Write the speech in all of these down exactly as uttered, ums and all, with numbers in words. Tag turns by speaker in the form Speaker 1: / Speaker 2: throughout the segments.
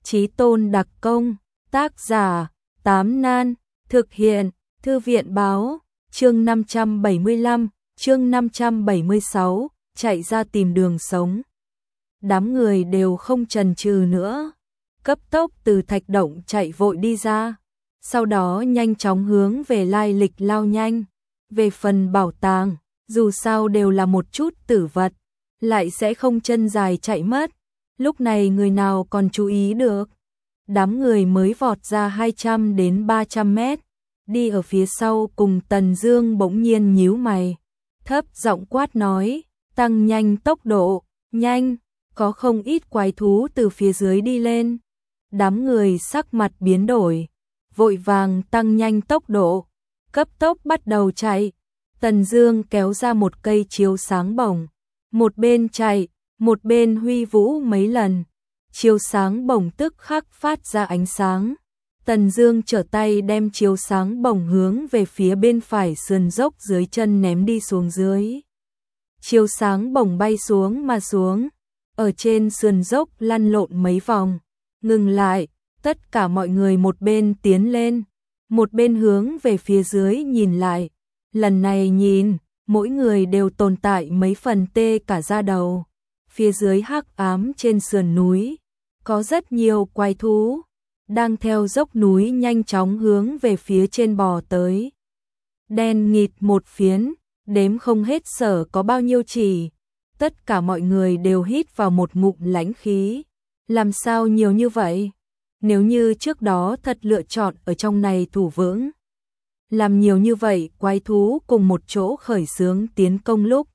Speaker 1: Chí tôn đặc công, tác giả, Tám Nan, thực hiện, Thư viện báo, chương năm trăm bảy mươi lăm, chương năm trăm bảy mươi sáu, chạy ra tìm đường sống. Đám người đều không chần chừ nữa, cấp tốc từ thạch động chạy vội đi ra, sau đó nhanh chóng hướng về lai lịch lao nhanh. Về phần bảo tàng, dù sao đều là một chút tử vật, lại sẽ không chân dài chạy mất. Lúc này người nào còn chú ý được. Đám người mới vọt ra hai trăm đến ba trăm mét, đi ở phía sau cùng Tần Dương bỗng nhiên nhíu mày, thấp giọng quát nói, tăng nhanh tốc độ, nhanh, có không ít quái thú từ phía dưới đi lên. Đám người sắc mặt biến đổi, vội vàng tăng nhanh tốc độ, cấp tốc bắt đầu chạy. Tần Dương kéo ra một cây chiếu sáng bổng, một bên chạy, một bên huy vũ mấy lần. Chiếu sáng bổng tức khắc phát ra ánh sáng. Tần Dương trở tay đem chiếu sáng bổng hướng về phía bên phải sườn dốc dưới chân ném đi xuống dưới. Chiếu sáng bổng bay xuống mà xuống, ở trên sườn dốc lăn lộn mấy vòng, ngừng lại, tất cả mọi người một bên tiến lên, một bên hướng về phía dưới nhìn lại. Lần này nhìn, mỗi người đều tồn tại mấy phần tê cả da đầu. Phía dưới hắc ám trên sườn núi, có rất nhiều quái thú, đang theo dốc núi nhanh chóng hướng về phía trên bò tới. Đen nghịt một phiến, đếm không hết sở có bao nhiêu chỉ. Tất cả mọi người đều hít vào một ngụm lãnh khí. Làm sao nhiều như vậy? Nếu như trước đó thật lựa chọn ở trong này thủ vững, làm nhiều như vậy quái thú cùng một chỗ khởi xướng tiến công lúc,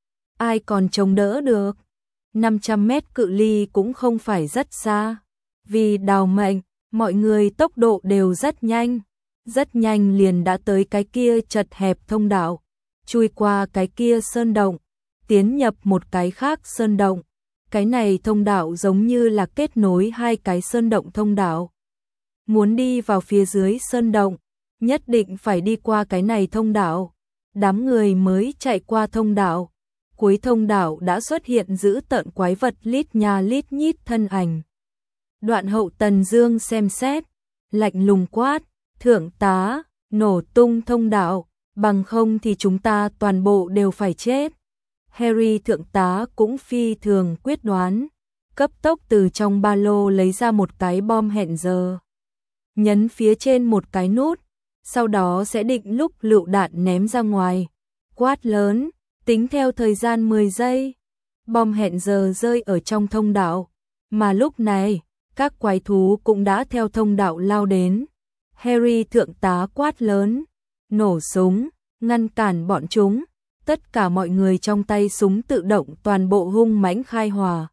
Speaker 1: ai còn chống đỡ được? năm trăm mét cự ly cũng không phải rất xa. Vì đào mệnh, mọi người tốc độ đều rất nhanh, rất nhanh liền đã tới cái kia chật hẹp thông đạo, chui qua cái kia sơn động, tiến nhập một cái khác sơn động. Cái này thông đạo giống như là kết nối hai cái sơn động thông đạo. Muốn đi vào phía dưới sơn động, nhất định phải đi qua cái này thông đạo. Đám người mới chạy qua thông đạo, cuối thông đạo đã xuất hiện dữ tợn quái vật lít nha lít nhít thân ảnh. Đoạn hậu Tần Dương xem xét, lạnh lùng quát, thượng tá, nổ tung thông đạo, bằng không thì chúng ta toàn bộ đều phải chết. Harry thượng tá cũng phi thường quyết đoán, cấp tốc từ trong ba lô lấy ra một cái bom hẹn giờ, nhấn phía trên một cái nút, sau đó sẽ định lúc lựu đạn ném ra ngoài, quát lớn, tính theo thời gian mười giây. Bom hẹn giờ rơi ở trong thông đạo, mà lúc này, các quái thú cũng đã theo thông đạo lao đến. Harry thượng tá quát lớn, nổ súng, ngăn cản bọn chúng. Tất cả mọi người trong tay súng tự động toàn bộ hung mãnh khai hỏa.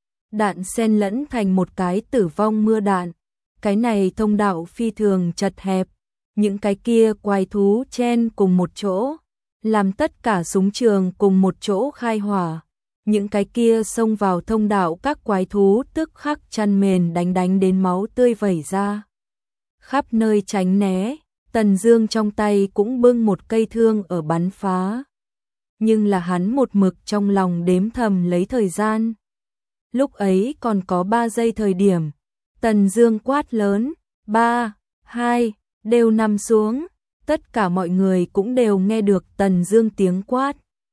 Speaker 1: Đạn xen lẫn thành một cái tử vong mưa đạn. Cái này thông đạo phi thường chật hẹp, những cái kia quái thú chen cùng một chỗ, làm tất cả súng trường cùng một chỗ khai hỏa. Những cái kia xông vào thông đạo các quái thú tức khắc chăn mền đánh đánh đến máu tươi vẩy ra. Khắp nơi tránh né, Tần Dương trong tay cũng bưng một cây thương ở bắn phá. Nhưng là hắn một mực trong lòng đếm thầm lấy thời gian. Lúc ấy còn có ba giây thời điểm, Tần Dương quát lớn, ba, hai, đều nằm xuống. Tất cả mọi người cũng đều nghe được Tần Dương tiếng quát,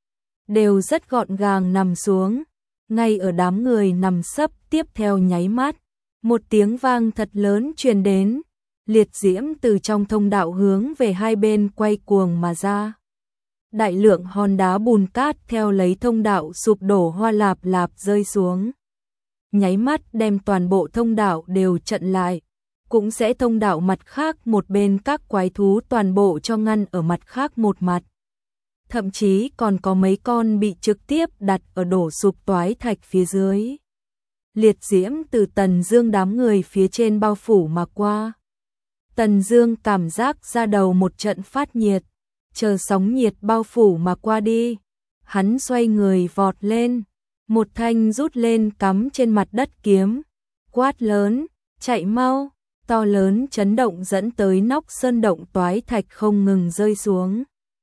Speaker 1: đều rất gọn gàng nằm xuống. Ngay ở đám người nằm sấp tiếp theo nháy mắt, một tiếng vang thật lớn truyền đến, liệt diễm từ trong thông đạo hướng về hai bên quay cuồng mà ra. Đại lượng hòn đá bùn cát theo lấy thông đạo sụp đổ hoa lạp lạp rơi xuống. Nháy mắt đem toàn bộ thông đạo đều chặn lại, cũng sẽ thông đạo mặt khác một bên các quái thú toàn bộ cho ngăn ở mặt khác một mặt. Thậm chí còn có mấy con bị trực tiếp đặt ở đổ sụp toái thạch phía dưới. Liệt diễm từ Tần Dương đám người phía trên bao phủ mà qua. Tần Dương cảm giác da đầu một trận phát nhiệt, chờ sóng nhiệt bao phủ mà qua đi, hắn xoay người vọt lên, một thanh rút lên cắm trên mặt đất kiếm, quát lớn, chạy mau. To lớn chấn động dẫn tới nóc sơn động toái thạch không ngừng rơi xuống.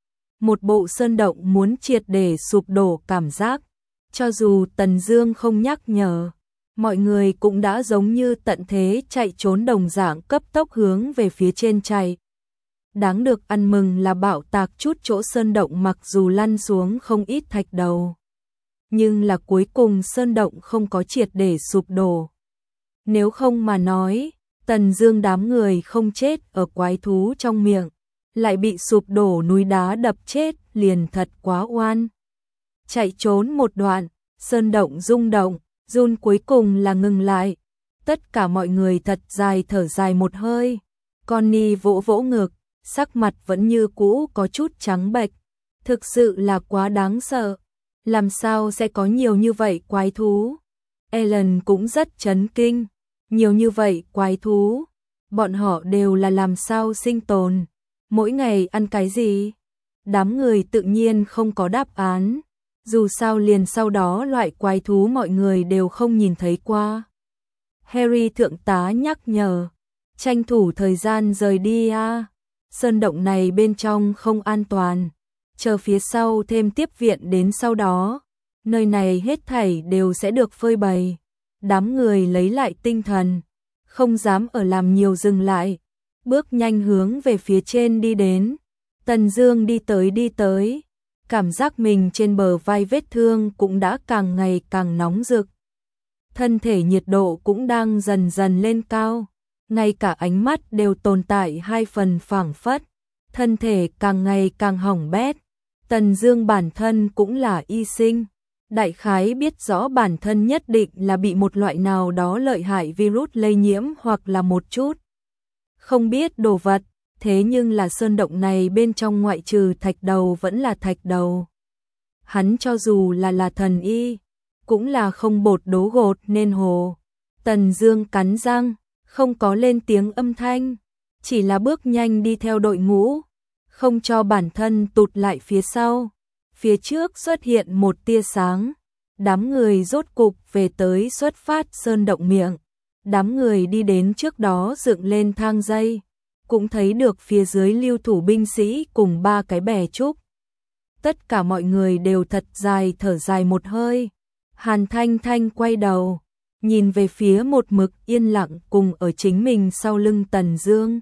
Speaker 1: Một bộ sơn động muốn triệt để sụp đổ cảm giác, cho dù Tần Dương không nhắc nhở, mọi người cũng đã giống như tận thế chạy trốn đồng dạng cấp tốc hướng về phía trên chạy. Đáng được ăn mừng là bạo tạc chút chỗ sơn động mặc dù lăn xuống không ít thạch đầu, nhưng là cuối cùng sơn động không có triệt để sụp đổ. Nếu không mà nói, Tần Dương đám người không chết ở quái thú trong miệng, lại bị sụp đổ núi đá đập chết liền thật quá oan. Chạy trốn một đoạn, sơn động rung động, run cuối cùng là ngừng lại. Tất cả mọi người thật dài thở dài một hơi. Connie vỗ vỗ ngực, sắc mặt vẫn như cũ có chút trắng bệch. Thực sự là quá đáng sợ. Làm sao sẽ có nhiều như vậy quái thú? Ellen cũng rất chấn kinh. Nhiều như vậy quái thú, bọn họ đều là làm sao sinh tồn, mỗi ngày ăn cái gì? Đám người tự nhiên không có đáp án, dù sao liền sau đó loại quái thú mọi người đều không nhìn thấy qua. Harry thượng tá nhắc nhở, tranh thủ thời gian rời đi a, sơn động này bên trong không an toàn, chờ phía sau thêm tiếp viện đến sau đó, nơi này hết thảy đều sẽ được phơi bày. Đám người lấy lại tinh thần, không dám ở làm nhiều dừng lại, bước nhanh hướng về phía trên đi đến. Tần Dương đi tới đi tới, cảm giác mình trên bờ vai vết thương cũng đã càng ngày càng nóng rực. Thân thể nhiệt độ cũng đang dần dần lên cao, ngay cả ánh mắt đều tồn tại hai phần phảng phất, thân thể càng ngày càng hỏng bét. Tần Dương bản thân cũng là y sinh, đại khái biết rõ bản thân nhất định là bị một loại nào đó lợi hại virus lây nhiễm hoặc là một chút không biết đồ vật, thế nhưng là sơn động này bên trong ngoại trừ thạch đầu vẫn là thạch đầu. Hắn cho dù là là thần y, cũng là không bột đố gột nên hồ. Tần Dương cắn răng, không có lên tiếng âm thanh, chỉ là bước nhanh đi theo đội ngũ, không cho bản thân tụt lại phía sau. Phía trước xuất hiện một tia sáng, đám người rốt cục về tới xuất phát sơn động miệng. Đám người đi đến trước đó dựng lên thang dây, cũng thấy được phía dưới lưu thủ binh sĩ cùng ba cái bè trúc. Tất cả mọi người đều thật dài thở dài một hơi. Hàn Thanh Thanh quay đầu, nhìn về phía một mực yên lặng cùng ở chính mình sau lưng Tần Dương.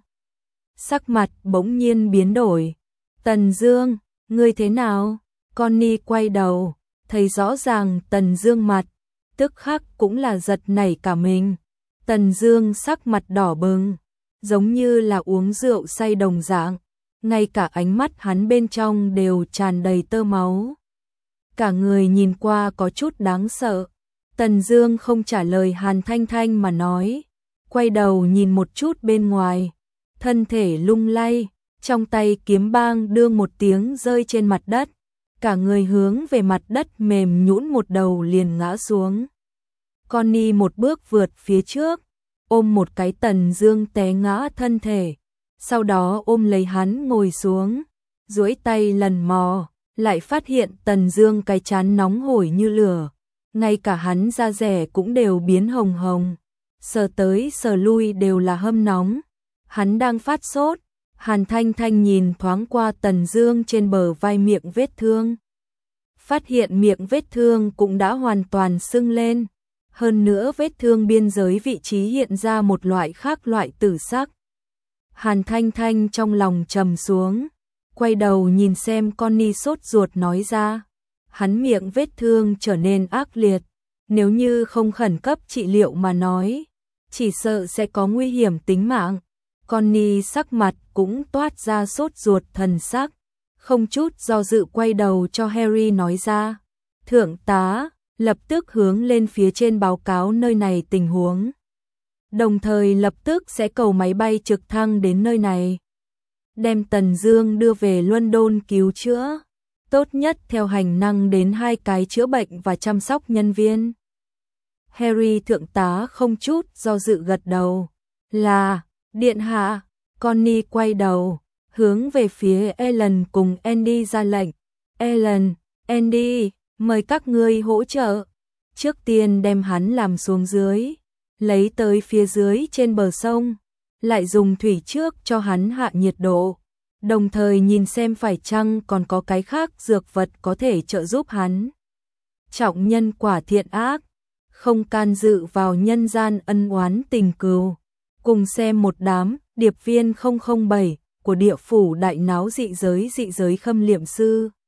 Speaker 1: Sắc mặt bỗng nhiên biến đổi. Tần Dương, ngươi thế nào? Connie quay đầu, thấy rõ ràng Tần Dương mặt, tức khắc cũng là giật nảy cả mình. Tần Dương sắc mặt đỏ bừng, giống như là uống rượu say đồng dạng, ngay cả ánh mắt hắn bên trong đều tràn đầy tơ máu. Cả người nhìn qua có chút đáng sợ. Tần Dương không trả lời Hàn Thanh Thanh mà nói, quay đầu nhìn một chút bên ngoài, thân thể lung lay, trong tay kiếm bang đương một tiếng rơi trên mặt đất. Cả người hướng về mặt đất mềm nhũn một đầu liền ngã xuống. Connie một bước vượt phía trước, ôm một cái Tần Dương té ngã thân thể, sau đó ôm lấy hắn ngồi xuống, duỗi tay lần mò, lại phát hiện Tần Dương cái trán nóng hổi như lửa, ngay cả hắn da dẻ cũng đều biến hồng hồng, sờ tới sờ lui đều là hâm nóng. Hắn đang phát sốt. Hàn Thanh Thanh nhìn thoáng qua Tần Dương trên bờ vai miệng vết thương, phát hiện miệng vết thương cũng đã hoàn toàn sưng lên, hơn nữa vết thương biên giới vị trí hiện ra một loại khác loại tử sắc. Hàn Thanh Thanh trong lòng trầm xuống, quay đầu nhìn xem Connie sốt ruột nói ra, hắn miệng vết thương trở nên ác liệt, nếu như không khẩn cấp trị liệu mà nói, chỉ sợ sẽ có nguy hiểm tính mạng. Connie sắc mặt cũng toát ra sốt ruột thần sắc, không chút do dự quay đầu cho Harry nói ra, thượng tá, lập tức hướng lên phía trên báo cáo nơi này tình huống. Đồng thời lập tức sẽ cầu máy bay trực thăng đến nơi này, đem Tần Dương đưa về London cứu chữa, tốt nhất theo hành năng đến hai cái chữa bệnh và chăm sóc nhân viên. Harry thượng tá không chút do dự gật đầu, là điện hạ. Connie quay đầu, hướng về phía Ellen cùng Andy ra lệnh, Ellen, Andy, mời các ngươi hỗ trợ. Trước tiên đem hắn làm xuống dưới, lấy tới phía dưới trên bờ sông, lại dùng thủy trước cho hắn hạ nhiệt độ, đồng thời nhìn xem phải chăng còn có cái khác dược vật có thể trợ giúp hắn. Trọng nhân quả thiện ác, không can dự vào nhân gian ân oán tình cừu. Cùng xem một đám điệp viên không không bảy của địa phủ đại náo dị giới dị giới khâm liệm sư.